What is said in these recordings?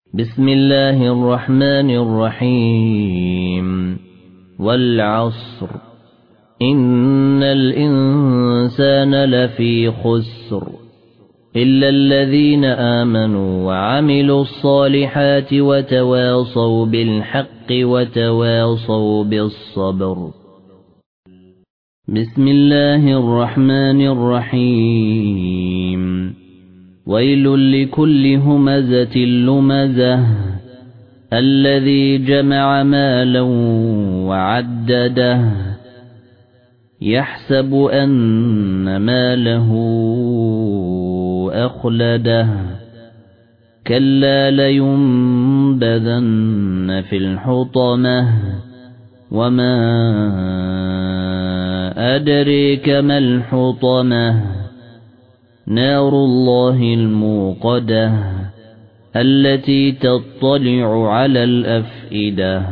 بسم الله الرحمن الرحيم والعصر إن الإنسان لفي خسر إلا الذين آمنوا وعملوا الصالحات وتواصوا بالحق وتواصوا بالصبر. بسم الله الرحمن الرحيم ويل لكل همزة لمزة الذي جمع مالا وعدده يحسب أن ماله أخلده كلا لينبذن في الحطمة وما أدريك ما الحطمة نار الله الموقدة التي تطلع على الأفئدة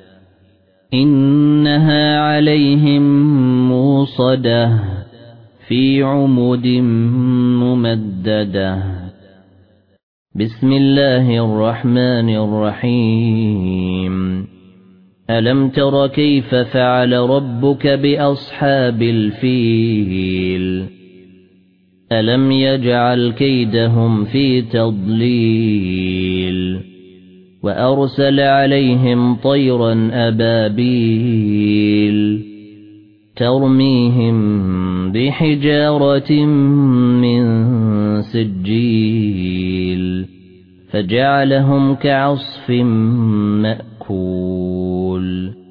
إنها عليهم موصدة في عمد ممددة. بسم الله الرحمن الرحيم ألم تر كيف فعل ربك بأصحاب الفيل ألم يجعل كيدهم في تضليل وأرسل عليهم طيرا أبابيل ترميهم بحجارة من سجيل فجعلهم كعصف مأكول.